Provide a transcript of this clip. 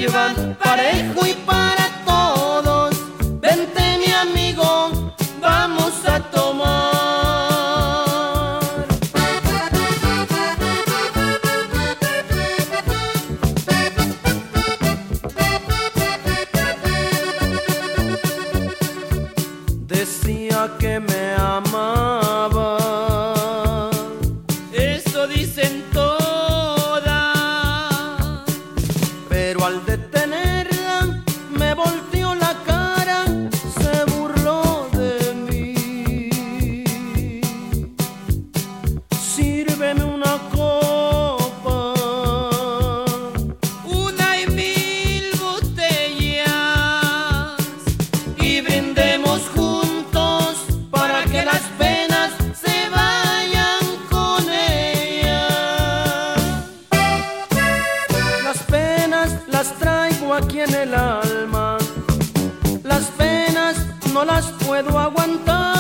sirvan parejo y para todos. Vente mi amigo, vamos a tomar. Decía que me amaba, eso dicen todas, pero al detenerla me volteó la cara, se burló de mí. Sírveme una copa, una y mil botellas, y brindemos juntos para que las penas se vayan con ella. Las penas las traigo aquí en el alma, las penas no las puedo aguantar.